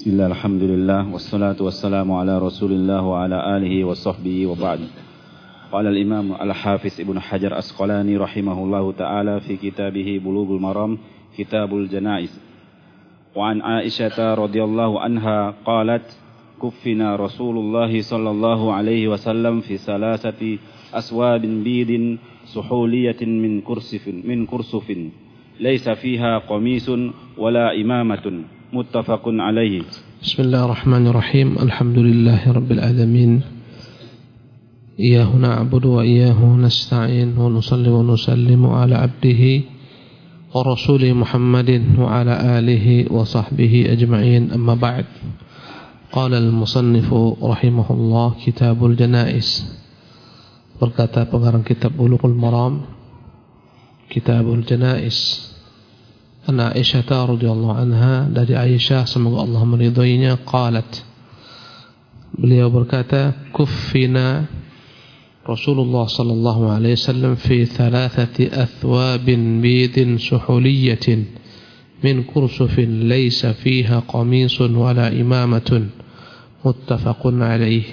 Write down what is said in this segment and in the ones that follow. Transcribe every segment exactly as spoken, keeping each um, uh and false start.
Bismillah, alhamdulillah, wassalatu wassalamu ala rasulillah wa ala alihi wa sahbihi wa ba'd. Qala al-imam al-hafiz Ibnu Hajar Asqalani rahimahullahu ta'ala fi kitabih Bulughul Maram, Kitabul Janaiz. Wa an Aisyah radhiyallahu anha qalat kuffina Rasulullah sallallahu alaihi wasallam fi salasati aswabin bidin suhuliyatin min kursifin min kursufin laysa fiha qamisun wala imamatun. Muttafaqun alaihi. Bismillahirrahmanirrahim. Alhamdulillahi rabbil alamin. Iyyahu na'budu wa iyyahu nasta'in wa nusalli wa nusallimu ala abdihi wa rasulih Muhammadin wa ala alihi wa sahbihi ajma'in. Amma ba'd. Qala al-musannifu rahimahullah, Kitabul Janaiz. Berkata pengarang kitab Bulughul Maram, Kitabul Janaiz. An Aisyah radhiyallahu anha, dari Aisyah semoga Allah meridhoinya, qalat, beliau berkata, kuffina Rasulullah sallallahu alaihi wasallam fi thalathati athwabin bidin suhuliyatin min kursufin laysa fiha qamisun wala imamatun. Muttafaqun alaih.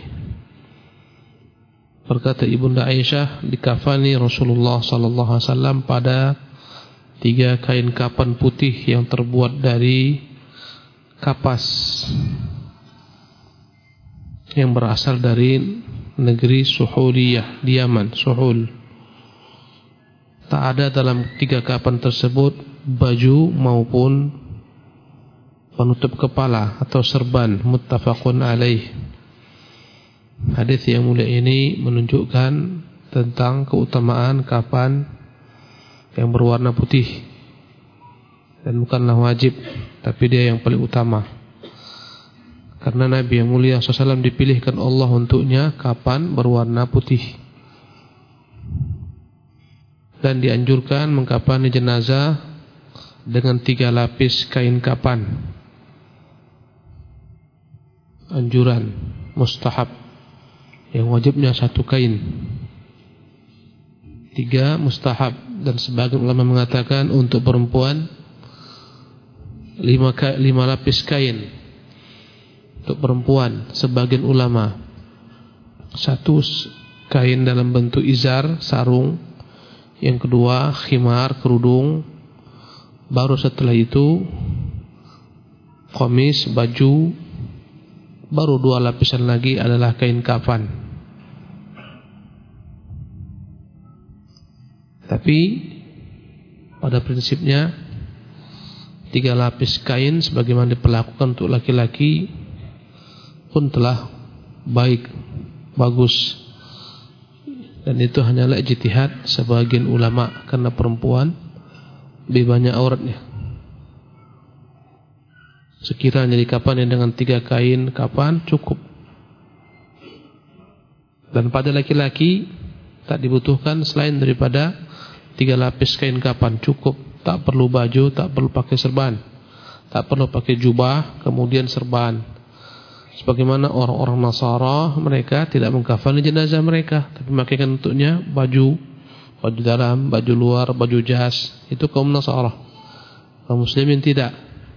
Berkata Ibunda Aisyah, dikafani Rasulullah sallallahu alaihi wasallam pada tiga kain kapan putih yang terbuat dari kapas yang berasal dari negeri Suhuliyah di Yaman, Suhul. Tak ada dalam tiga kapan tersebut baju maupun penutup kepala atau serban. Muttafaqun alaih. Hadis yang mulia ini menunjukkan tentang keutamaan kapan yang berwarna putih, dan bukanlah wajib, tapi dia yang paling utama. Karena Nabi yang mulia shallallahu alaihi wasallam dipilihkan Allah untuknya kapan berwarna putih, dan dianjurkan mengkafani jenazah dengan tiga lapis kain kapan. Anjuran mustahab, yang wajibnya satu kain. Tiga mustahab, dan sebagian ulama mengatakan untuk perempuan lima, lima lapis kain untuk perempuan. Sebagian ulama satu kain dalam bentuk izar, sarung. Yang kedua khimar, kerudung. Baru setelah itu qamis, baju. Baru dua lapisan lagi adalah kain kafan. Tapi pada prinsipnya tiga lapis kain sebagaimana diperlakukan untuk laki-laki pun telah baik, bagus. Dan itu hanyalah ijtihad sebagian ulama, karena perempuan lebih banyak auratnya. Sekiranya dikafani dengan tiga kain kapan cukup. Dan pada laki-laki tak dibutuhkan selain daripada tiga lapis kain kapan cukup. Tak perlu baju, tak perlu pakai serban, tak perlu pakai jubah kemudian serban. Sebagaimana orang-orang Nasara, mereka tidak mengkafani jenazah mereka, tapi memakaikan untuknya baju, baju dalam, baju luar, baju jas. Itu kaum Nasara. Kaum muslimin tidak.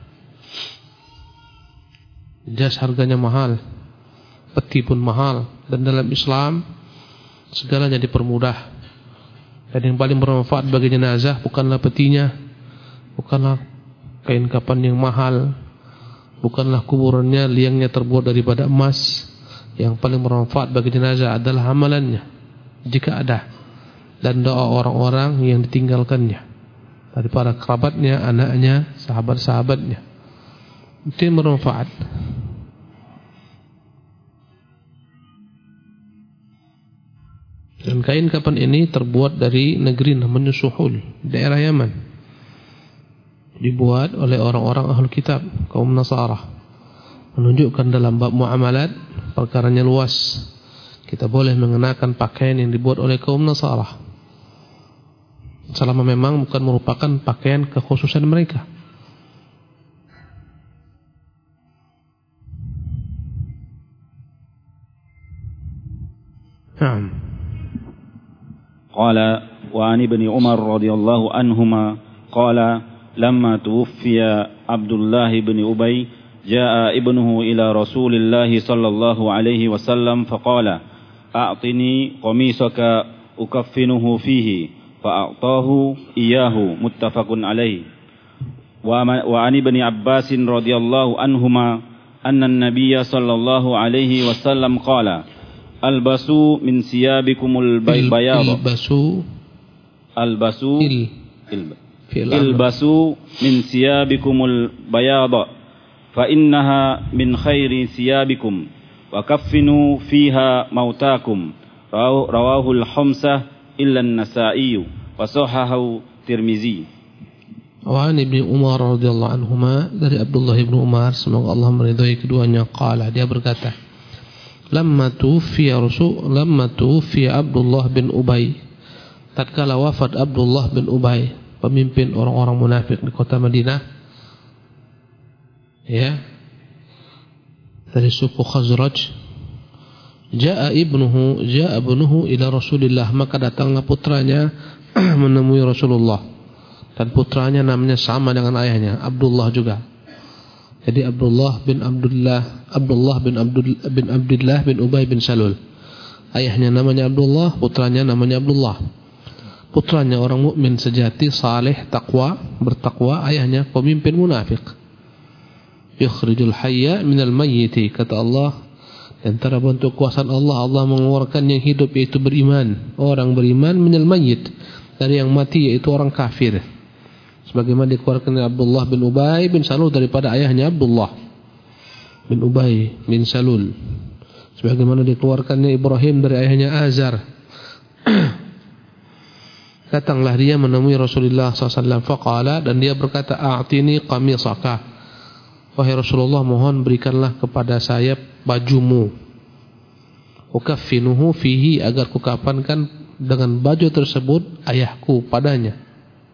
Jas harganya mahal, peti pun mahal, dan dalam Islam segalanya dipermudah. Dan yang paling bermanfaat bagi jenazah bukanlah petinya, bukanlah kain kapan yang mahal, bukanlah kuburannya, liangnya terbuat daripada emas. Yang paling bermanfaat bagi jenazah adalah amalannya, jika ada, dan doa orang-orang yang ditinggalkannya dari para kerabatnya, anaknya, sahabat-sahabatnya. Itu yang bermanfaat. Dan kain kapan ini terbuat dari negeri namanya Suhul, daerah Yaman. Dibuat oleh orang-orang Ahlul Kitab, kaum Nasara. Menunjukkan dalam bab muamalat perkaranya luas. Kita boleh mengenakan pakaian yang dibuat oleh kaum Nasara, selama memang bukan merupakan pakaian kekhususan mereka. Naam. قال وعن ابن عمر رضي الله عنهما قال لما توفي عبد الله بن أبي جاء ابنه إلى رسول الله صلى الله عليه وسلم فقال أعطني قميصك أكفنه فيه فأعطاه إياه متفق عليه. وعن ابن عباس رضي الله عنهما أن النبي صلى الله عليه وسلم قال البسوا من ثيابكم البياض البسوا البسوا البسوا من ثيابكم البياض فإنها من خير ثيابكم وكفنوا فيها موتاكم رواه الخمسة إلا النسائي وصححه الترمذي. Wa an Ibnu Umar radhiyallahu anhuma, dari Abdullah bin Umar semoga Allah meridhai keduanya, qala, dia berkata, lamma tufiya rasul lamma tufiya Abdullah bin Ubay, tatkala wafat Abdullah bin Ubay, pemimpin orang-orang munafik di kota Madinah, ya, dari suku Khazraj, jaa ibnuhu jaa ibnuhu ila Rasulillah, maka datanglah putranya menemui Rasulullah. Dan putranya namanya sama dengan ayahnya, Abdullah juga. Jadi Abdullah bin Abdullah, Abdullah bin Abdul bin Abdullah bin Ubay bin Salul. Ayahnya namanya Abdullah, putranya namanya Abdullah. Putranya orang mukmin sejati, saleh, takwa, bertakwa. Ayahnya pemimpin munafik. Yukhrijul hayya minal mayyiti, kata Allah. Antara bentuk kuasaan Allah, Allah mengeluarkan yang hidup yaitu beriman. Orang beriman minal mayyit, dari yang mati yaitu orang kafir. Sebagaimana dikeluarkan Abdullah bin Ubay bin Salul daripada ayahnya Abdullah bin Ubay bin Salul. Sebagaimana dikeluarkannya Ibrahim dari ayahnya Azar. Datanglah dia menemui Rasulullah sallallahu alaihi wasallam faqala, dan dia berkata, a'tini qamisaka, wahai Rasulullah, mohon berikanlah kepada saya bajumu, ukaffinuhu fihi, agar kukafankan dengan baju tersebut ayahku padanya.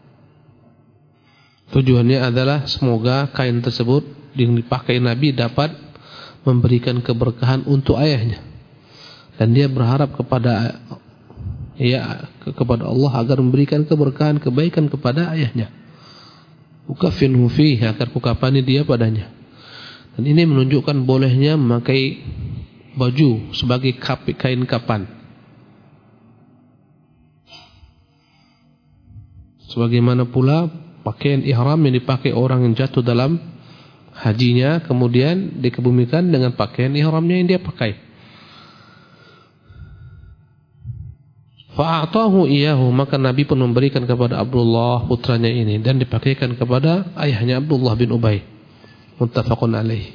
Tujuannya adalah semoga kain tersebut yang dipakai Nabi dapat memberikan keberkahan untuk ayahnya, dan dia berharap kepada ya kepada Allah agar memberikan keberkahan kebaikan kepada ayahnya. Ukaffinhu fihi, agar kukafani dia padanya. Dan ini menunjukkan bolehnya memakai baju sebagai kain kafan. Sebagaimana pula pakaian ihram yang dipakai orang yang jatuh dalam hajinya, kemudian dikebumikan dengan pakaian ihramnya yang dia pakai. Fa'atahu iyahu, maka Nabi pun memberikan kepada Abdullah putranya ini, dan dipakaikan kepada ayahnya Abdullah bin Ubay. Muttafaqun alaih.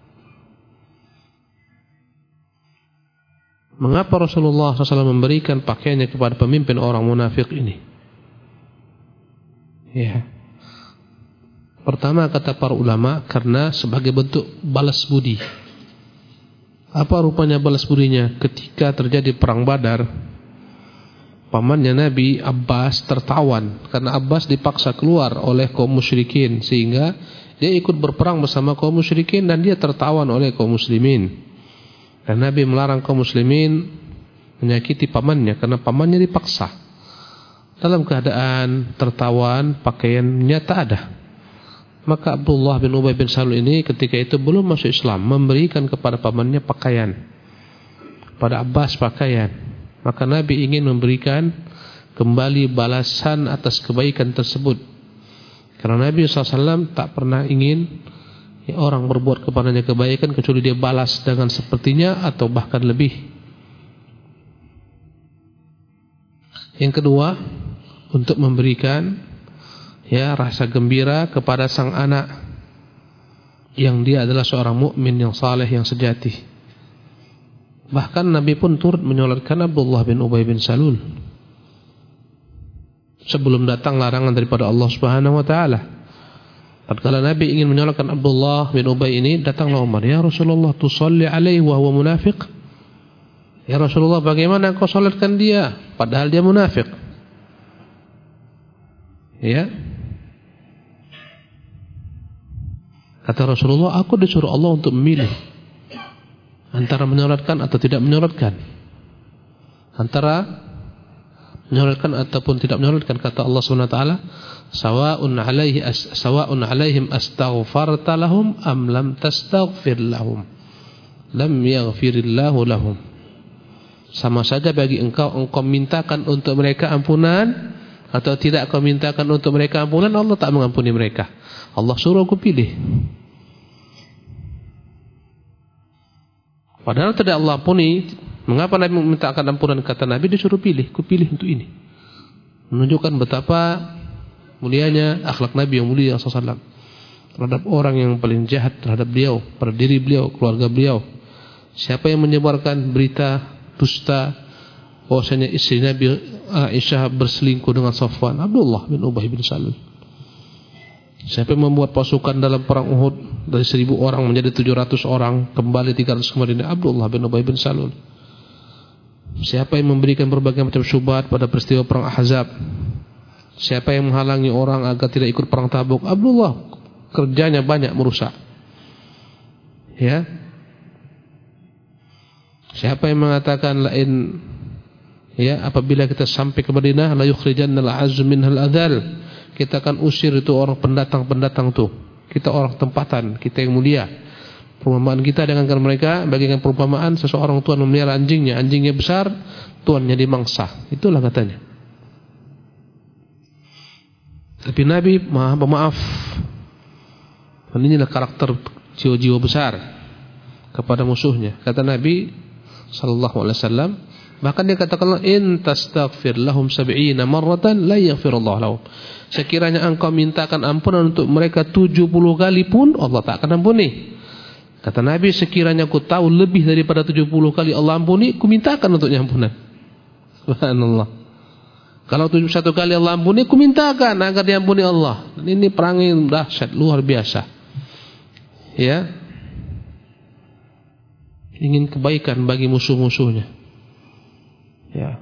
Mengapa Rasulullah sallallahu alaihi wasallam memberikan pakaiannya kepada pemimpin orang munafik ini? Ya. Pertama, kata para ulama, karena sebagai bentuk balas budi. Apa rupanya balas budinya? Ketika terjadi perang Badar, pamannya Nabi Abbas tertawan karena Abbas dipaksa keluar oleh kaum musyrikin, sehingga dia ikut berperang bersama kaum musyrikin dan dia tertawan oleh kaum muslimin. Dan Nabi melarang kaum muslimin menyakiti pamannya karena pamannya dipaksa. Dalam keadaan tertawan, pakaiannya tak ada. Maka Abdullah bin Ubay bin Salul ini ketika itu belum masuk Islam, memberikan kepada pamannya pakaian, pada Abbas pakaian. Maka Nabi ingin memberikan kembali balasan atas kebaikan tersebut. Karena Nabi sallallahu alaihi wasallam tak pernah ingin ya, orang berbuat kepadanya kebaikan kecuali dia balas dengan sepertinya atau bahkan lebih. Yang kedua, untuk memberikan ya rasa gembira kepada sang anak yang dia adalah seorang mukmin yang saleh, yang sejati. Bahkan Nabi pun turut menyolatkan Abdullah bin Ubay bin Salul sebelum datang larangan daripada Allah Subhanahu wa taala. Tatkala Nabi ingin menyolatkan Abdullah bin Ubay ini, datanglah Umar, ya Rasulullah, tusalli alaihi wa huwa munafiq. Ya Rasulullah, bagaimana kau salatkan dia padahal dia munafik? Ya. Kata Rasulullah, aku disuruh Allah untuk memilih antara menyolatkan atau tidak menyolatkan, antara menyolatkan ataupun tidak menyolatkan. Kata Allah Subhanahu wa taala, sawa'un 'alaihi sawa'un 'alaihim astaghfarta lahum am lam tastaghfir lahum lam yaghfirillahu lahum. Sama saja bagi engkau engkau mintakan untuk mereka ampunan atau tidak kau mintakan untuk mereka ampunan, Allah tak mengampuni mereka. Allah suruh aku pilih. Padahal tidak Allah ampuni. Mengapa Nabi memintakan ampunan? Kata Nabi, disuruh pilih. Ku pilih untuk ini. Menunjukkan betapa mulianya akhlak Nabi yang mulia sallallahu alaihi wasallam terhadap orang yang paling jahat terhadap beliau, pada diri beliau, keluarga beliau. Siapa yang menyebarkan berita dusta bahwasanya istri Nabi Aisyah berselingkuh dengan Safwan, Abdullah bin Ubay bin Salul. Siapa yang membuat pasukan dalam perang Uhud dari seribu orang menjadi tujuh ratus orang, kembali tiga ratus ke Madinah, Abdullah bin Ubay bin Salul. Siapa yang memberikan berbagai macam syubhat pada peristiwa perang Ahzab? Siapa yang menghalangi orang agar tidak ikut perang Tabuk? Abdullah. Kerjanya banyak merusak. Ya. Siapa yang mengatakan lain, ya, apabila kita sampai ke Madinah la yukhrijannal a'azzu minhal adzal, kita akan usir itu orang pendatang-pendatang tuh. Kita orang tempatan, kita yang mulia. Perumpamaan kita dengan mereka bagaikan perumpamaan seseorang tuan memelihara anjingnya, anjingnya besar, tuannya dimangsa. Itulah katanya. Tapi Nabi maha pemaaf. Dan inilah karakter jiwa-jiwa besar kepada musuhnya. Kata Nabi sallallahu alaihi wasallam, bahkan dia katakan, in tastaghfir lahum sab'ina marratan la yaghfirullah lahum. Sekiranya engkau mintakan ampunan untuk mereka tujuh puluh kali pun Allah tak akan ampuni. Kata Nabi, sekiranya aku tahu lebih daripada tujuh puluh kali Allah ampuni, ku mintakan untuknya ampunan. Subhanallah. Kalau tujuh puluh satu kali Allah ampuni, ku mintakan agar diampuni Allah. Dan ini perang yang dahsyat, luar biasa. Ya. Ingin kebaikan bagi musuh-musuhnya. Ya.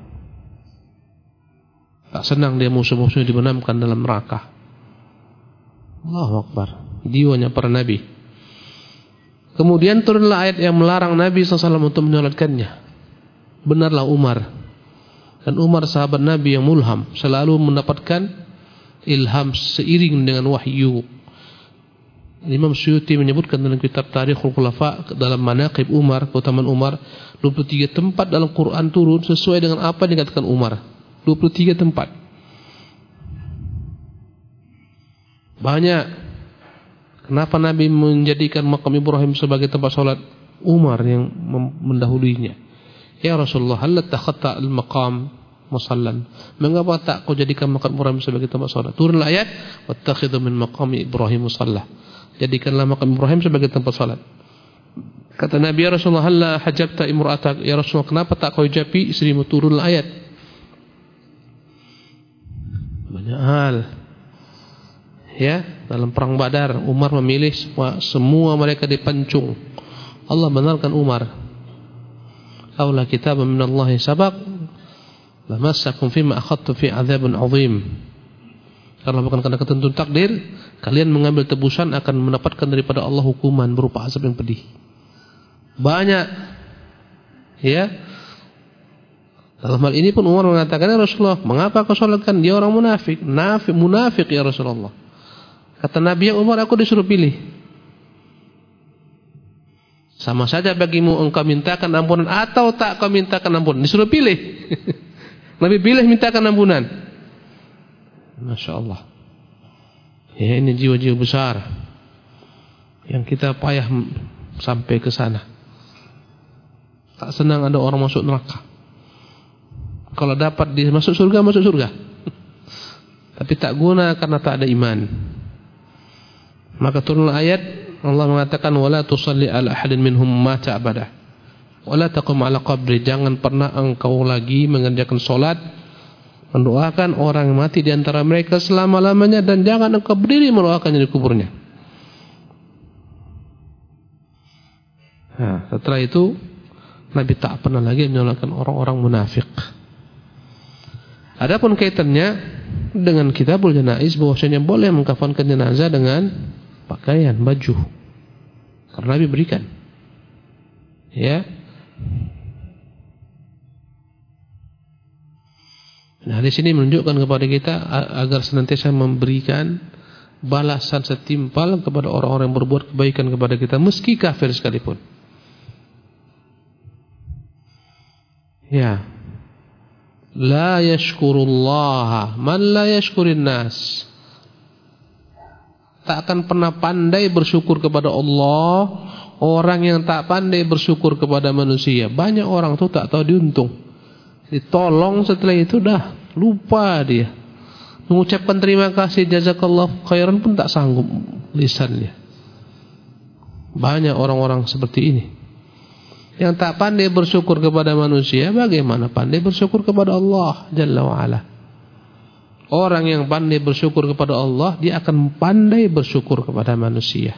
Tak senang dia musuh-musuhnya dibenamkan dalam neraka. Allahu Akbar. Jiwanya para nabi. Kemudian turunlah ayat yang melarang Nabi sallallahu alaihi wasallam untuk menyolatkannya. Benarlah Umar. Dan Umar sahabat Nabi yang mulham, selalu mendapatkan ilham seiring dengan wahyu. Imam Suyuti menyebutkan dalam kitab Tarikhul Khulafa, dalam manaqib Umar, keutamaan Umar, dua puluh tiga tempat dalam Quran turun sesuai dengan apa yang dikatakan Umar. dua puluh tiga tempat. Banyak. Kenapa Nabi menjadikan makam Ibrahim sebagai tempat salat? Umar yang mendahuluinya. Ya Rasulullah, hal takhatta al-maqam musallan. Mengapa tak kau jadikan makam Ibrahim sebagai tempat salat? Turunlah ayat, wattakhidhu min maqami Ibrahim musalla. Jadikanlah makam Ibrahim sebagai tempat salat. Kata Nabi, ya Rasulullah, hal hajabta imra'atak. Ya Rasulullah, kenapa tak kau hijabi istrimu? Turunlah ayat. Banyak hal. Ya, dalam perang Badar Umar memilih semua, semua mereka dipancung. Allah benarkan Umar. Aula kitab min Allah sabaq lamassakum fima akhadtu fi adzabun azim. Karena bukan karena ketentuan takdir, kalian mengambil tebusan akan mendapatkan daripada Allah hukuman berupa azab yang pedih. Banyak. Ya. Dalam hal ini pun Umar mengatakan, ya Rasulullah, mengapa kau salatkan? Dia orang munafik. Nafik, munafik ya Rasulullah. Kata Nabi, ya Umar, aku disuruh pilih. Sama saja bagimu engkau mintakan ampunan atau tak kau mintakan ampunan. Disuruh pilih. Nabi pilih mintakan ampunan. Masya Allah. Ya, ini jiwa-jiwa besar yang kita payah sampai ke sana. Tak senang ada orang masuk neraka. Kalau dapat dia masuk surga, masuk surga. Tapi tak guna karena tak ada iman. Maka turunlah ayat, Allah mengatakan, wala tusalli ala ahadin minhum mata abada wala taqum ala qabri. Jangan pernah engkau lagi mengerjakan solat, mendoakan orang yang mati di antara mereka selama-lamanya, dan jangan engkau berdiri mendoakannya di kuburnya. Nah, setelah itu Nabi tak pernah lagi menyolatkan orang-orang munafik. Adapun kaitannya dengan kitabul janaiz, bahwasanya boleh mengkafankan jenazah dengan pakaian, baju. Karena Nabi berikan. Ya. Nah, di sini menunjukkan kepada kita agar senantiasa memberikan balasan setimpal kepada orang-orang yang berbuat kebaikan kepada kita, meski kafir sekalipun. Ya. La yashkurullaha man la yashkurin nas. Tak akan pernah pandai bersyukur kepada Allah orang yang tak pandai bersyukur kepada manusia. Banyak orang tuh tak tahu diuntung. Ditolong setelah itu dah lupa dia. Mengucapkan terima kasih jazakallah khairan pun tak sanggup lisannya. Banyak orang-orang seperti ini. Yang tak pandai bersyukur kepada manusia, bagaimana pandai bersyukur kepada Allah Jalla wa'ala. Orang yang pandai bersyukur kepada Allah, dia akan pandai bersyukur kepada manusia.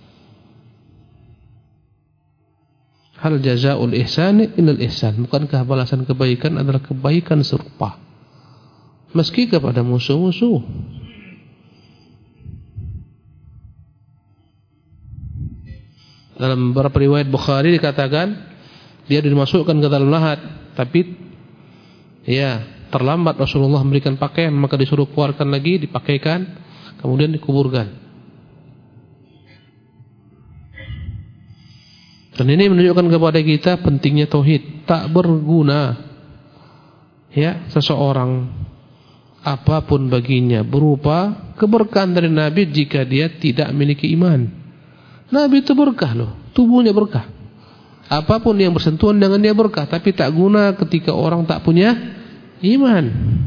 Hal jazaa'ul ihsani innal ihsan. Bukankah balasan kebaikan adalah kebaikan serupa, meski kepada musuh-musuh. Dalam beberapa riwayat Bukhari dikatakan dia dimasukkan ke dalam lahat, tapi ya terlambat Rasulullah memberikan pakaian, maka disuruh keluarkan lagi, dipakaikan, kemudian dikuburkan. Dan ini menunjukkan kepada kita pentingnya tauhid. Tak berguna ya seseorang apapun baginya berupa keberkahan dari Nabi jika dia tidak memiliki iman. Nabi itu berkah loh, tubuhnya berkah. Apapun yang bersentuhan dengan dia berkah, tapi tak guna ketika orang tak punya iman.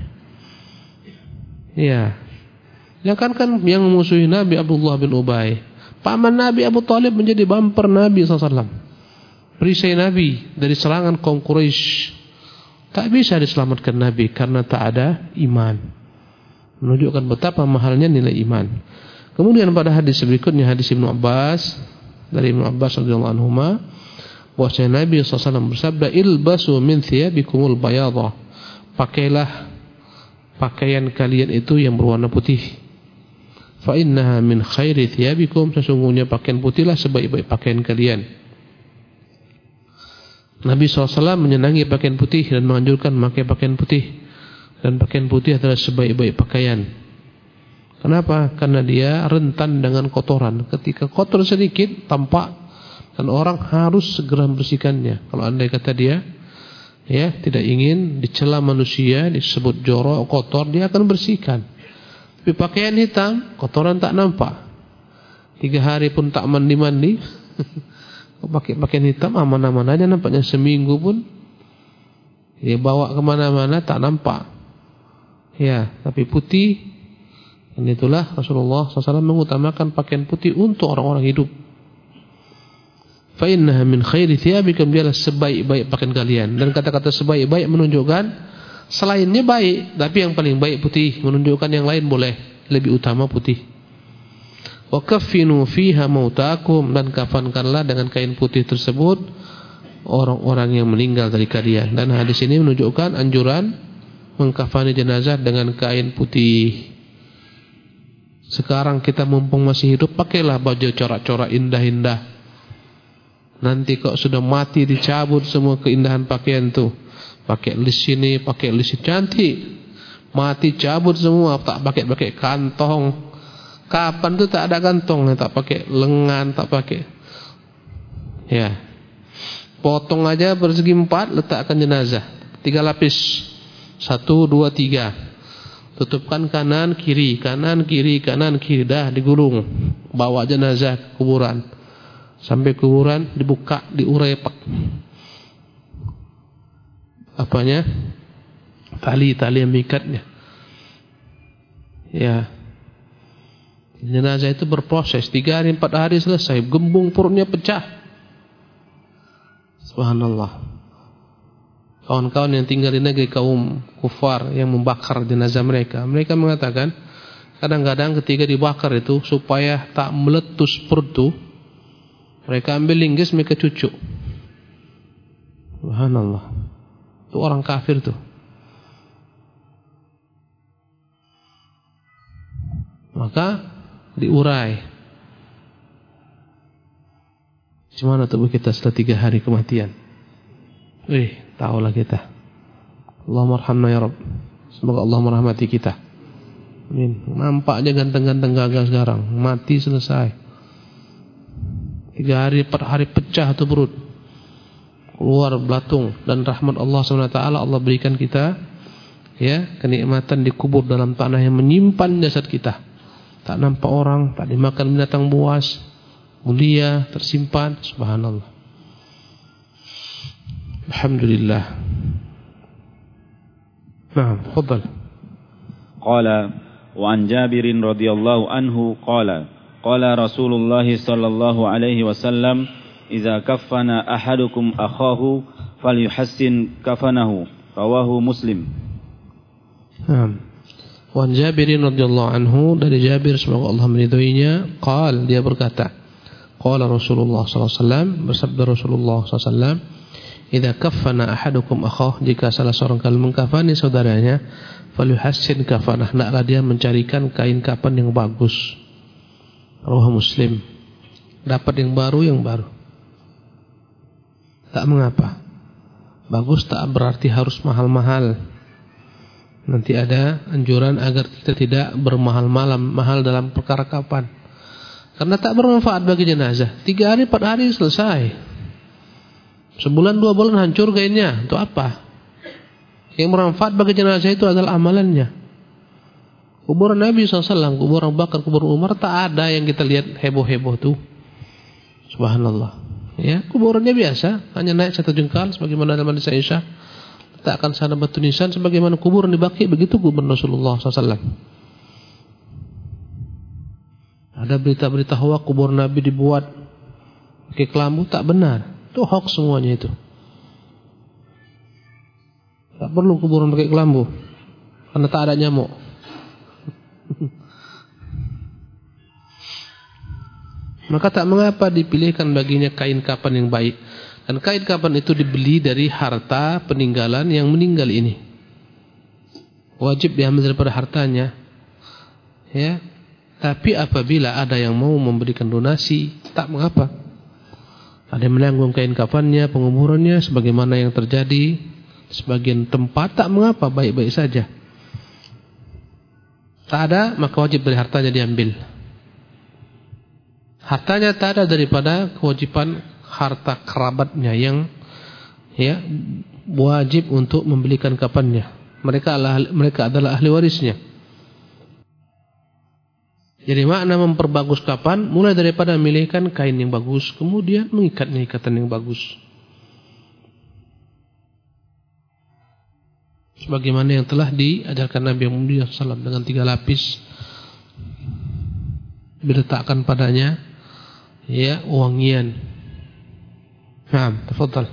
Ya. Ya kan kan yang memusuhi Nabi Abdullah bin Ubay. Paman Nabi Abu Talib menjadi bumper Nabi sallallahu alaihi wasallam. Perisai Nabi dari serangan kaum Quraisy. Tak bisa diselamatkan Nabi karena tak ada iman. Menunjukkan betapa mahalnya nilai iman. Kemudian pada hadis berikutnya, hadis Ibnu Abbas, dari Ibnu Abbas radhiyallahu anhuma, bahwasanya Nabi sallallahu alaihi wasallam bersabda, ilbasu min thiyabikumul bayadha. Pakailah pakaian kalian itu yang berwarna putih. Fa innaha min khairi thiyabikum. Sesungguhnya pakaian putihlah sebaik-baik pakaian kalian. Nabi sallallahu alaihi wasallam menyenangi pakaian putih dan menganjurkan memakai pakaian putih. Dan pakaian putih adalah sebaik-baik pakaian. Kenapa? Karena dia rentan dengan kotoran. Ketika kotor sedikit tampak, dan orang harus segera membersihkannya. Kalau andai kata dia ya tidak ingin dicela manusia, disebut jorok, kotor, dia akan bersihkan. Tapi pakaian hitam, kotoran tak nampak. Tiga hari pun tak mandi-mandi. Pakai pakaian hitam aman-aman aja, nampaknya seminggu pun dia bawa kemana-mana tak nampak. Ya, tapi putih. Dan itulah Rasulullah sallallahu alaihi wasallam mengutamakan pakaian putih untuk orang-orang hidup. Fa innaha min khairi thiyabikum, biarlah sebaik-baik pakaian kalian. Dan kata-kata sebaik-baik menunjukkan selainnya baik, tapi yang paling baik putih. Menunjukkan yang lain boleh, lebih utama putih. Wa kaffinu fiha mautakum, dan kafankanlah dengan kain putih tersebut orang-orang yang meninggal dari kalian. Dan hadis ini menunjukkan anjuran mengkafani jenazah dengan kain putih. Sekarang kita mumpung masih hidup, pakailah baju corak-corak indah-indah. Nanti kok sudah mati dicabut semua keindahan pakaian tuh. Pakai list sini, pakai list cantik. Mati cabut semua, tak pakai-pakai kantong. Kapan tuh tak ada kantong, tak pakai lengan, tak pakai. Ya. Potong aja persegi empat, letakkan jenazah. Tiga lapis. Satu, dua, tiga. Tutupkan kanan, kiri, kanan, kiri, kanan, kiri. Dah digulung. Bawa jenazah ke kuburan. Sampai kuburan dibuka, diurai pak apanya, tali-tali yang mengikatnya. Ya, jenazah itu berproses tiga hari empat hari selesai, gembung perutnya pecah. Subhanallah. Kawan-kawan yang tinggal di negeri kaum kufar yang membakar jenazah mereka, mereka mengatakan kadang-kadang ketika dibakar itu supaya tak meletus perut itu, mereka ambil linggis, mereka cucuk. Subhanallah. Itu orang kafir tuh. Maka diurai. Gimana tubuh kita setelah tiga hari kematian? Wih, tahulah kita. Allahumma arhamna ya Rabb. Semoga Allah merahmati kita. Amin. Nampaknya ganteng-ganteng gagah sekarang, mati selesai. Tiga hari, empat hari pecah tuh perut, keluar belatung, dan rahmat Allah subhanahu wa taala Allah berikan kita ya kenikmatan dikubur dalam tanah yang menyimpan jasad kita. Tak nampak orang, tak dimakan binatang buas, mulia, tersimpan. Subhanallah. Alhamdulillah. Nah, tafadhal. Qala wa an Jabirin radhiyallahu anhu qala qala Rasulullah sallallahu alaihi wasallam idza kaffana ahadukum akhahu falyuhassin kafanahu rawahu Muslim. Nah, wa an Jabirin radhiyallahu anhu, dari Jabir semoga Allah meridhoinya, qala, dia berkata, qala Rasulullah sallallahu alaihi wasallam, bersabda Rasulullah sallallahu alaihi wasallam, idza kaffana ahadukum akhah, jika salah seorang kalian mengkafani saudaranya, falyuhassin kafanah, hendaklah dia mencarikan kain kafan yang bagus. Rawahu Muslim. Dapat yang baru, yang baru. Tak mengapa. Bagus tak berarti harus mahal-mahal. Nanti ada anjuran agar kita tidak bermahal-mahal mahal dalam perkara kafan, karena tak bermanfaat bagi jenazah. Tiga hari, empat hari selesai. Sebulan, dua bulan hancur kainnya. Untuk apa? Yang bermanfaat bagi jenazah itu adalah amalannya. Kuburan Nabi shallallahu alaihi wasallam, kuburan Abu Bakar, kuburan Umar, tak ada yang kita lihat heboh-heboh tuh. Subhanallah. Ya, kuburannya biasa, hanya naik satu jengkal sebagaimana dalam hadis Aisyah. Letakkan sana batu nisan sebagaimana kuburan di Baqi, begitu kuburan Rasulullah shallallahu alaihi wasallam. Ada berita-berita hoak kuburan Nabi dibuat pakai kelambu, tak benar. Itu hoax semuanya itu. Tak perlu kuburan pakai kelambu, karena tak ada nyamuk. Maka tak mengapa dipilihkan baginya kain kafan yang baik. Dan kain kafan itu dibeli dari harta peninggalan yang meninggal ini. Wajib diambil daripada hartanya. Ya. Tapi apabila ada yang mau memberikan donasi, tak mengapa. Ada yang menanggung kain kafannya, penguburannya, sebagaimana yang terjadi sebagian tempat, tak mengapa, baik-baik saja. Tak ada, maka wajib dari hartanya diambil. Hartanya tak ada daripada kewajiban harta kerabatnya yang ya wajib untuk membelikan kafannya. Mereka adalah, mereka adalah ahli warisnya. Jadi makna memperbagus kafan mulai daripada memilihkan kain yang bagus, kemudian mengikatnya ikatan yang bagus. Sebagaimana yang telah diajarkan Nabi Muhammad shallallahu alaihi wasallam dengan tiga lapis diletakkan padanya ya wangian. Naam, tafadhal.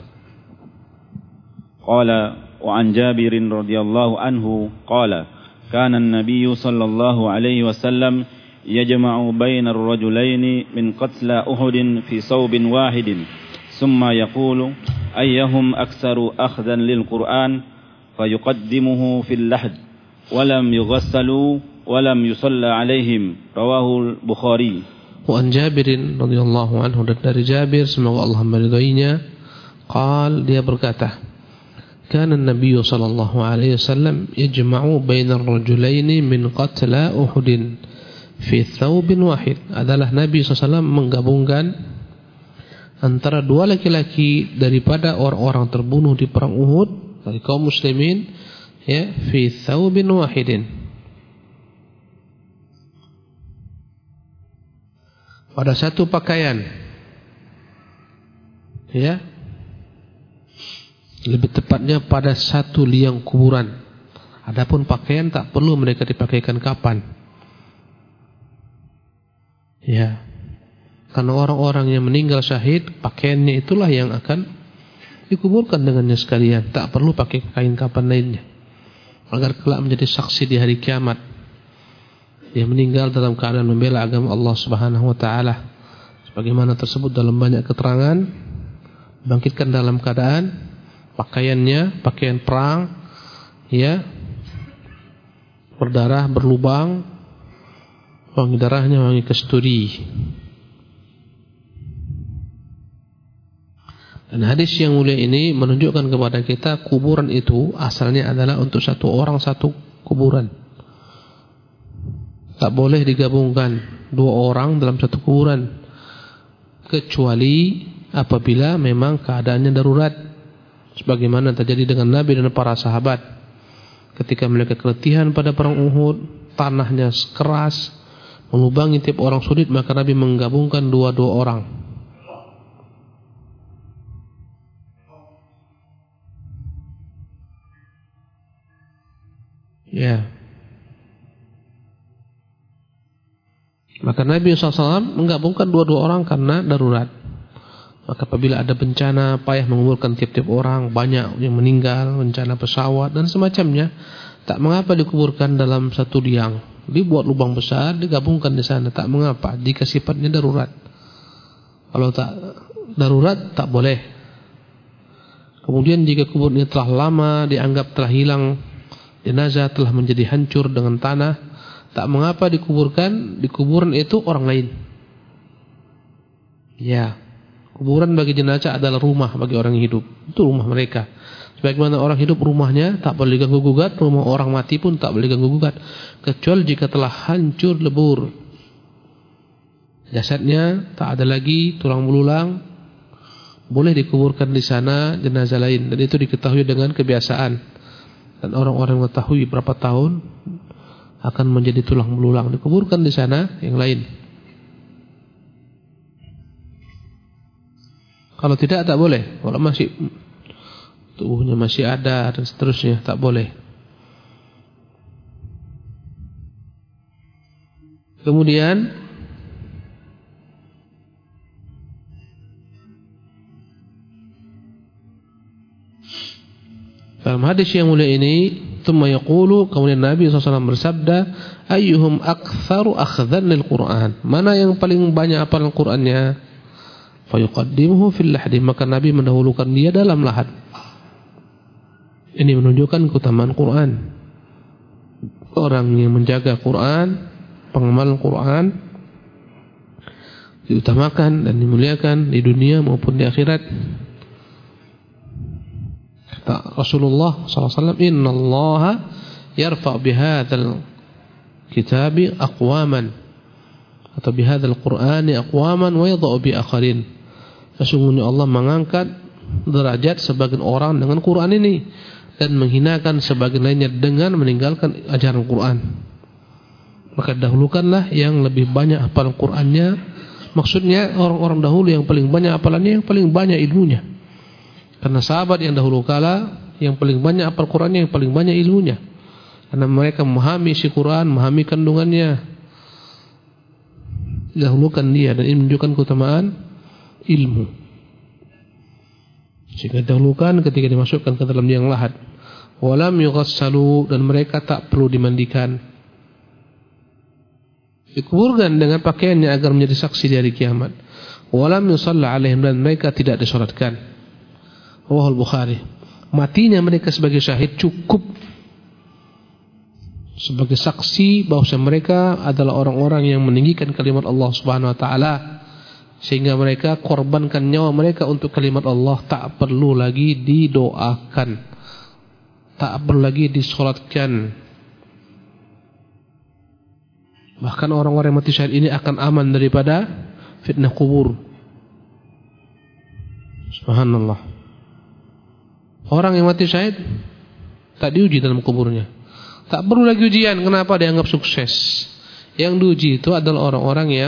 Qala wa an Jabir radhiyallahu anhu qala kana an-nabiy sallallahu alaihi wasallam yajma'u baina ar-rajulaini min qatla Uhud fi thawbin wahidin thumma yaqulu ayyuhum aktsaru akhdan lil Qur'an fayuqaddimuhu fil lahd wa lam yughassalu wa lam yusalla alaihim rawahu al-Bukhari. Wa an Jabirin radhiyallahu anhu, dan dari Jabir semoga Allah meridhoinya, qal, dia berkata, kana an-nabiy sallallahu alaihi wasallam yajma'u bainar rajulaini min qatla Uhud fi thawbin wahid. Adalah Nabi sallallahu alaihi wasallam menggabungkan antara dua laki-laki daripada orang-orang terbunuh di perang Uhud dari kaum muslimin ya fi thawbin wahidin, pada satu pakaian, ya, lebih tepatnya pada satu liang kuburan. Adapun pakaian tak perlu mereka dipakaikan kapan, ya, karena orang-orang yang meninggal syahid pakaiannya itulah yang akan dikuburkan dengannya sekalian. Tak perlu pakai kain kapan lainnya, agar kelak menjadi saksi di hari kiamat. Dia meninggal dalam keadaan membela agama Allah Subhanahu wa taala. Sebagaimana tersebut dalam banyak keterangan, bangkitkan dalam keadaan pakaiannya pakaian perang, ya, berdarah, berlubang, wangi darahnya wangi kasturi. Dan hadis yang mulia ini menunjukkan kepada kita kuburan itu asalnya adalah untuk satu orang satu kuburan. Tak boleh digabungkan dua orang dalam satu kuburan, kecuali apabila memang keadaannya darurat, sebagaimana terjadi dengan Nabi dan para sahabat ketika mereka keletihan pada perang Uhud, tanahnya keras melubangi tiap orang sujud, maka Nabi menggabungkan dua-dua orang. Ya. Maka Nabi shallallahu alaihi wasallam menggabungkan dua-dua orang karena darurat. Maka apabila ada bencana, payah menguburkan tiap-tiap orang, banyak yang meninggal, bencana pesawat dan semacamnya, tak mengapa dikuburkan dalam satu liang. Dibuat lubang besar, digabungkan di sana, tak mengapa jika sifatnya darurat. Kalau tak darurat, tak boleh. Kemudian jika kuburnya telah lama, dianggap telah hilang, jenazah telah menjadi hancur dengan tanah, tak mengapa dikuburkan di kuburan itu orang lain. Ya, kuburan bagi jenazah adalah rumah bagi orang yang hidup. Itu rumah mereka. Sebagaimana orang hidup rumahnya tak boleh diganggu gugat, rumah orang mati pun tak boleh diganggu gugat, kecuali jika telah hancur lebur. Jasadnya tak ada lagi tulang belulang, boleh dikuburkan di sana jenazah lain, dan itu diketahui dengan kebiasaan. Dan orang-orang mengetahui berapa tahun akan menjadi tulang belulang, dikuburkan di sana yang lain. Kalau tidak, tak boleh. Kalau masih tubuhnya masih ada dan seterusnya, tak boleh. Kemudian dalam hadis yang mulia ini, tsumma yaqulu, kemudian Nabi shallallahu alaihi wasallam bersabda, ayyuhum aktsaru akhdhan lil Qur'an, mana yang paling banyak hafalan Qur'annya, fayuqaddimuhu fil lahdi, maka Nabi mendahulukan dia dalam lahat. Ini menunjukkan keutamaan Quran. Orang yang menjaga Quran, pengamal Quran, diutamakan dan dimuliakan di dunia maupun di akhirat. Kata Rasulullah shallallahu alaihi wasallam, Inna Allaha yarfa' bihadzal kitabi aqwaman, atau bihadzal Qur'ani aqwaman wa yadha'u bi akharin. Sesungguhnya Allah mengangkat derajat sebagian orang dengan Quran ini dan menghinakan sebagian lainnya dengan meninggalkan ajaran Quran. Maka dahulukanlah yang lebih banyak hafalan Qurannya. Maksudnya orang-orang dahulu yang paling banyak hafalannya, yang paling banyak ilmunya. Karena sahabat yang dahulu kala yang paling banyak hafal Qurannya, yang paling banyak ilmunya. Karena mereka memahami isi Quran, memahami kandungannya. Dahulukan dia, dan ini menunjukkan keutamaan ilmu. Jika dahulukan ketika dimasukkan ke dalam liang lahat. Walam yughassalu, dan mereka tak perlu dimandikan. Dikuburkan dengan pakaiannya agar menjadi saksi di hari kiamat. Walam yusalla alaihim, dan mereka tidak disolatkan. Rawahul Bukhari. Matinya mereka sebagai syahid cukup sebagai saksi bahwa mereka adalah orang-orang yang meninggikan kalimat Allah Subhanahu wa taala, sehingga mereka korbankan nyawa mereka untuk kalimat Allah. Tak perlu lagi didoakan, tak perlu lagi disolatkan. Bahkan orang-orang yang mati syahid ini akan aman daripada fitnah kubur. Subhanallah. Orang yang mati syahid tak diuji dalam kuburnya, tak perlu lagi ujian. Kenapa? Dianggap sukses. Yang diuji itu adalah orang-orang yang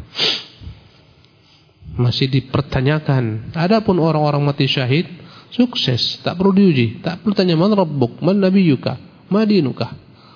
masih dipertanyakan. Adapun orang-orang mati syahid sukses, tak perlu diuji, tak perlu tanya man rabbuk, man nabiyuka, ma dinuka.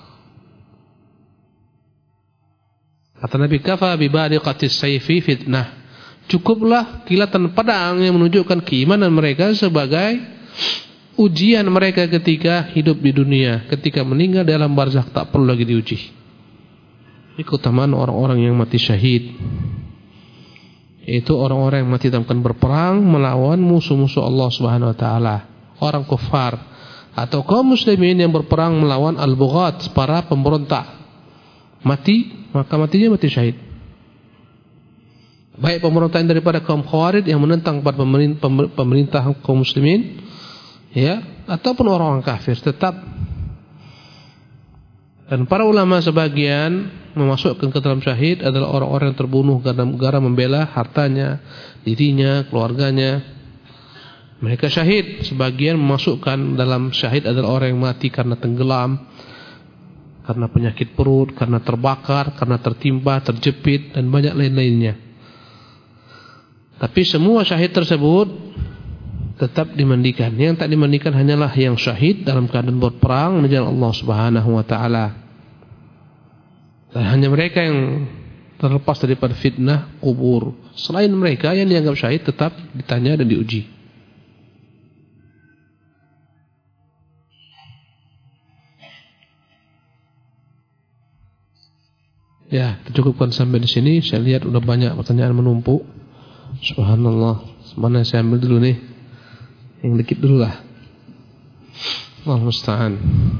Kata Nabi, kafa bi bariqatis sayfi fitnah. Cukuplah kilatan pedang yang menunjukkan keimanan mereka sebagai ujian mereka ketika hidup di dunia. Ketika meninggal dalam barzakh tak perlu lagi diuji. Ini keutamaan orang-orang yang mati syahid. Itu orang-orang yang mati dalam berperang melawan musuh-musuh Allah Subhanahu wa taala, orang kafir, atau kaum muslimin yang berperang melawan al-bughat, para pemberontak. Mati, maka matinya mati syahid. baik pemberontakan daripada kaum Khawarij yang menentang kepada pemerintah, pemerintah kaum muslimin, ya, ataupun orang-orang kafir, tetap. Dan para ulama sebagian memasukkan ke dalam syahid adalah orang-orang yang terbunuh karena negara membela hartanya, dirinya, keluarganya. Mereka syahid. Sebagian memasukkan dalam syahid adalah orang yang mati karena tenggelam, karena penyakit perut, karena terbakar, karena tertimpa, terjepit, dan banyak lain-lainnya. Tapi semua syahid tersebut tetap dimandikan. Yang tak dimandikan hanyalah yang syahid dalam keadaan berperang di jalan Allah Subhanahu wa taala. Dan hanya mereka yang terlepas daripada fitnah kubur. Selain mereka yang dianggap syahid tetap ditanya dan diuji. Ya, tercukupkan sampai di sini. Saya lihat udah banyak pertanyaan menumpuk. Subhanallah. Mana saya ambil dulu nih? Yang dikit dulu lah. Allah musta'an.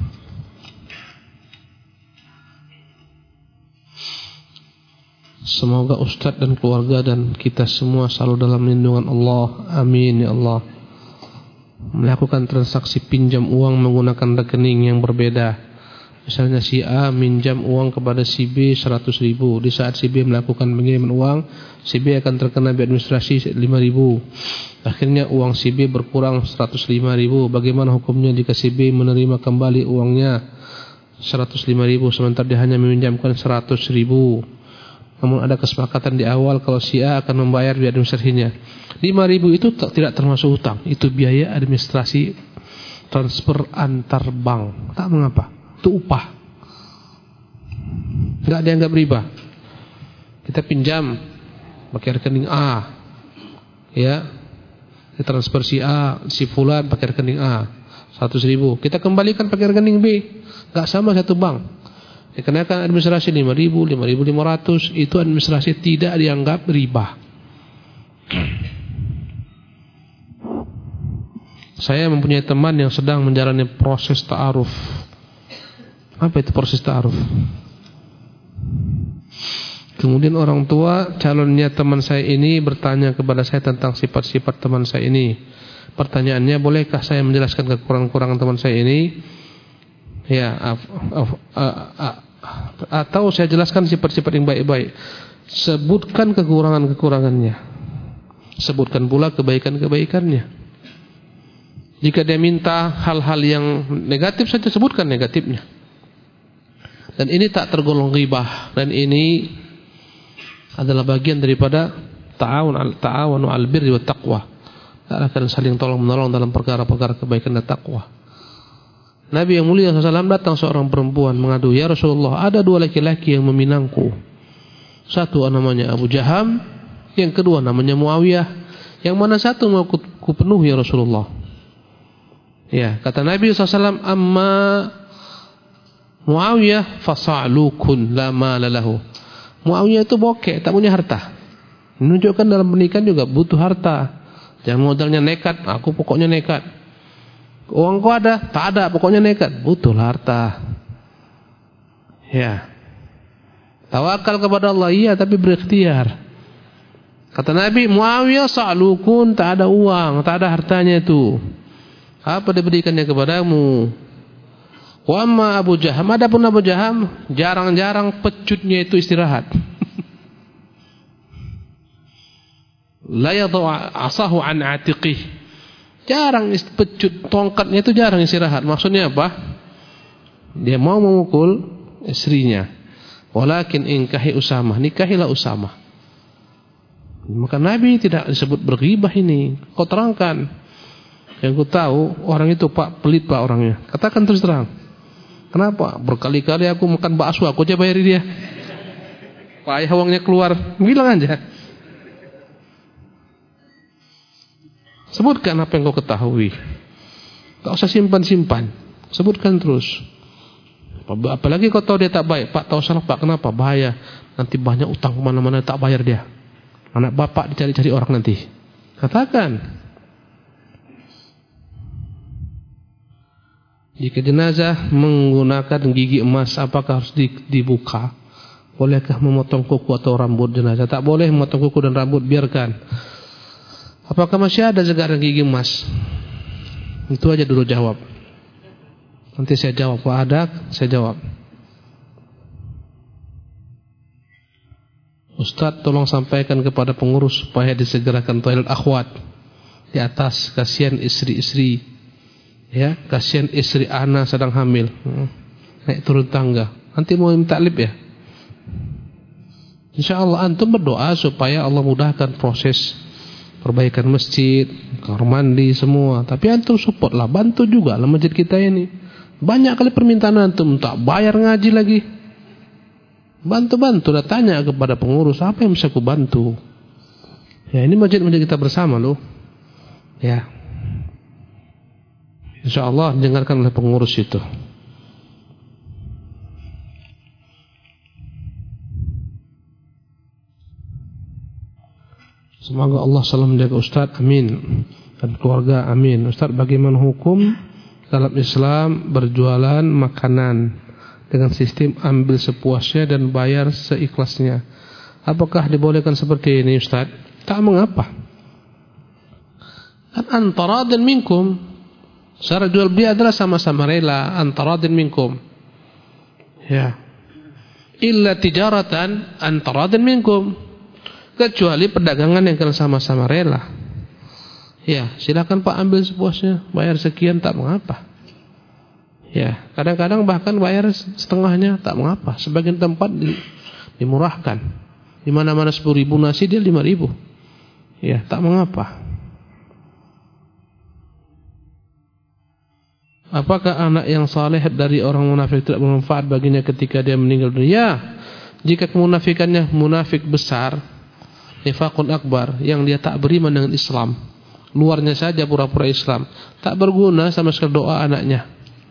Semoga Ustaz dan keluarga dan kita semua selalu dalam lindungan Allah. Amin ya Allah. Melakukan transaksi pinjam uang menggunakan rekening yang berbeda. Misalnya si A minjam uang kepada si B seratus ribu. Di saat si B melakukan pengiriman uang, si B akan terkena biaya administrasi lima ribu. Akhirnya uang si B berkurang seratus lima ribu. Bagaimana hukumnya jika si B menerima kembali uangnya seratus lima ribu sementara dia hanya meminjamkan seratus ribu? Namun ada kesepakatan di awal kalau si A akan membayar biaya administrasinya. lima ribu itu tidak termasuk hutang. Itu biaya administrasi transfer antar bank. Tak mengapa. Itu upah. Enggak dianggap riba. Kita pinjam pakai rekening A. Ya. Kita transfer si A, si fulan pakai rekening A seratus ribu. Kita kembalikan pakai rekening B. Enggak sama satu bank. Dikenakan administrasi lima ribu, lima ribu lima ratus. Itu administrasi tidak dianggap riba. Saya mempunyai teman yang sedang menjalani proses ta'aruf. Apa itu proses ta'aruf? Kemudian orang tua calonnya teman saya ini bertanya kepada saya tentang sifat-sifat teman saya ini. Pertanyaannya, bolehkah saya menjelaskan kekurangan-kekurangan teman saya ini? Ya, af, af, af, af, atau saya jelaskan sifat-sifat yang baik-baik. Sebutkan kekurangan-kekurangannya. Sebutkan pula kebaikan-kebaikannya. Jika dia minta hal-hal yang negatif saja, sebutkan negatifnya. Dan ini tak tergolong ghibah. Dan ini adalah bagian daripada ta'awun ta'awunu 'alal birri wat taqwa. Akan saling tolong-menolong dalam perkara-perkara kebaikan dan takwa. Nabi yang mulia shallallahu alaihi wasallam datang seorang perempuan mengadu, "Ya Rasulullah, ada dua laki-laki yang meminangku. Satu namanya Abu Jaham, yang kedua namanya Muawiyah. Yang mana satu mau ku, ku penuhi ya Rasulullah?" Ya, kata Nabi shallallahu alaihi wasallam, "Amma Muawiyah fasa'lukun la mala lahu." Muawiyah itu bokek, tak punya harta. Menunjukkan dalam pernikahan juga butuh harta. Jangan modalnya nekat, aku pokoknya nekat. Uang kau ada? Tak ada, pokoknya nekat. Butuh harta. Ya. Tawakal kepada Allah, iya, tapi berikhtiar. Kata Nabi, Muawiyah sa'lukun, tak ada uang, tak ada hartanya itu. Apa diberikannya kepadamu? Wa amma Abu Jaham, adapun Abu Jaham, jarang-jarang pecutnya itu istirahat. La yadhu asahu an atiqih. Jarang pecut tongkatnya itu jarang istirahat. Maksudnya apa? Dia mau memukul istrinya. Walakin ingkahi Usamah, nikahilah Usamah. Maka Nabi tidak disebut berghibah ini. Kau terangkan. Yang ku tahu orang itu Pak pelit Pak orangnya. Katakan terus terang. Kenapa? Berkali-kali aku makan bakso, aku aja bayari dia. Pak ayah uangnya keluar, bilang aja. Sebutkan apa yang kau ketahui. Tak usah simpan-simpan. Sebutkan terus. Apalagi kau tahu dia tak baik. Pak tahu salah Pak, kenapa? Bahaya. Nanti banyak utang kemana-mana tak bayar dia. Anak bapak dicari-cari orang nanti. Katakan. Jika jenazah menggunakan gigi emas, apakah harus dibuka? Bolehkah memotong kuku atau rambut jenazah? Tak boleh memotong kuku dan rambut, biarkan. Apakah masih ada sekarang gigi emas? Itu aja dulu jawab. Nanti saya jawab. Kalau ada, saya jawab. Ustaz, tolong sampaikan kepada pengurus supaya disegerakan toilet akhwat di atas. Kasihan istri-istri, ya, kasihan istri ana sedang hamil, naik turun tangga. Nanti mau minta lip ya. InsyaAllah antum berdoa supaya Allah mudahkan proses perbaikan masjid, kamar mandi semua. Tapi antum support lah, bantu juga lah masjid kita ini. Banyak kali permintaan antum, tak bayar ngaji lagi. Bantu-bantu, dah tanya kepada pengurus apa yang bisa aku bantu. Ya, ini masjid-masjid kita bersama loh. Ya, InsyaAllah dengarkan oleh pengurus itu. Semoga Allah selalu menjaga Ustaz, amin, dan keluarga, amin. Ustaz, bagaimana hukum dalam Islam berjualan makanan dengan sistem ambil sepuasnya dan bayar seikhlasnya? Apakah dibolehkan seperti ini, Ustaz? Tak mengapa. Kan antara dan minkum, cara jual beli adalah sama-sama rela, antara dan minkum. Ya. Illa tijaratan antara dan minkum. Kecuali perdagangan yang kalian sama-sama rela. Ya, silakan Pak ambil sepuasnya, bayar sekian, tak mengapa. Ya, kadang-kadang bahkan bayar setengahnya, tak mengapa. Sebagian tempat di, dimurahkan. Di mana-mana sepuluh ribu nasi dia lima ribu. Ya, tak mengapa. Apakah anak yang saleh dari orang munafik tidak bermanfaat baginya ketika dia meninggal dunia? Jika kemunafikannya munafik besar, nifaqun akbar, yang dia tak beriman dengan Islam, luarnya saja pura-pura Islam, tak berguna sama sekali doa anaknya.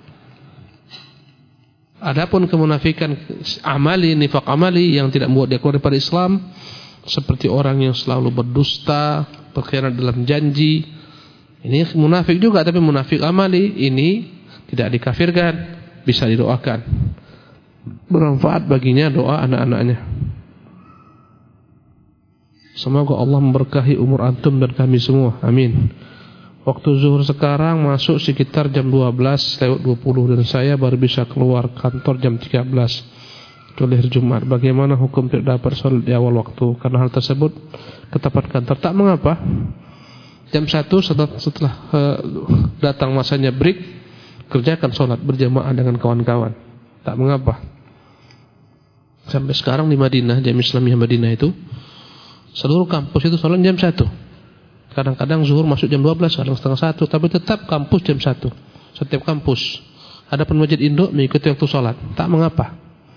Adapun kemunafikan amali, nifaq amali, yang tidak membuat dia keluar daripada Islam, seperti orang yang selalu berdusta, berkhianat dalam janji, ini munafik juga, tapi munafik amali ini tidak dikafirkan, bisa didoakan, bermanfaat baginya doa anak-anaknya. Semoga Allah memberkahi umur antum dan kami semua, amin. Waktu zuhur sekarang masuk sekitar jam dua belas lewat dua puluh dan saya baru bisa keluar kantor jam tiga belas oleh Jumat. Bagaimana hukum tidak dapat sholat di awal waktu karena hal tersebut ke tempat kantor? Tak mengapa. Jam satu setelah, setelah uh, datang masanya break, kerjakan sholat berjamaah dengan kawan-kawan. Tak mengapa. Sampai sekarang di Madinah, Jamiah Islamiyah Madinah itu, seluruh kampus itu sholat jam satu. Kadang-kadang zuhur masuk jam dua belas, kadang setengah satu, tapi tetap kampus jam satu. Setiap kampus. Adapun masjid induk mengikuti waktu sholat. Tak mengapa.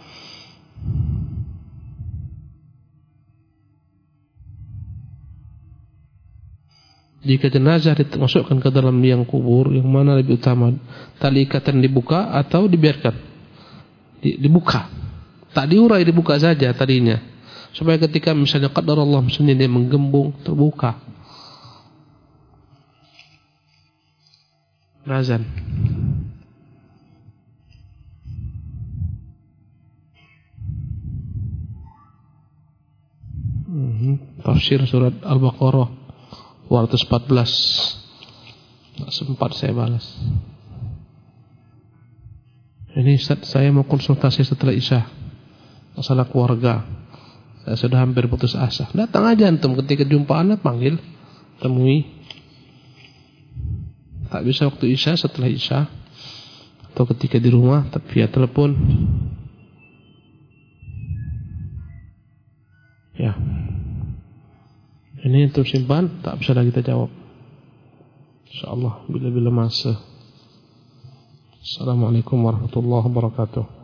Jika jenazah dimasukkan ke dalam liang kubur, yang mana lebih utama? Tali ikatan dibuka atau dibiarkan? Dibuka. Tak diurai, dibuka saja tadinya. Supaya ketika misalnya qadar Allah, misalnya dia menggembung, terbuka. Razan. hmm. Tafsir surat Al-Baqarah dua ratus empat belas. Tak sempat saya balas. Ini Ustaz, saya mau konsultasi setelah Isya, masalah keluarga. Saya sudah hampir putus asa. Datang aja antum, ketika jumpa anak panggil, temui. Tak bisa waktu Isya, setelah Isya, atau ketika di rumah tapi via telepon. Ya. Ini antum simpan, tak bisa lagi kita jawab. InsyaAllah bila-bila masa. Assalamualaikum warahmatullahi wabarakatuh.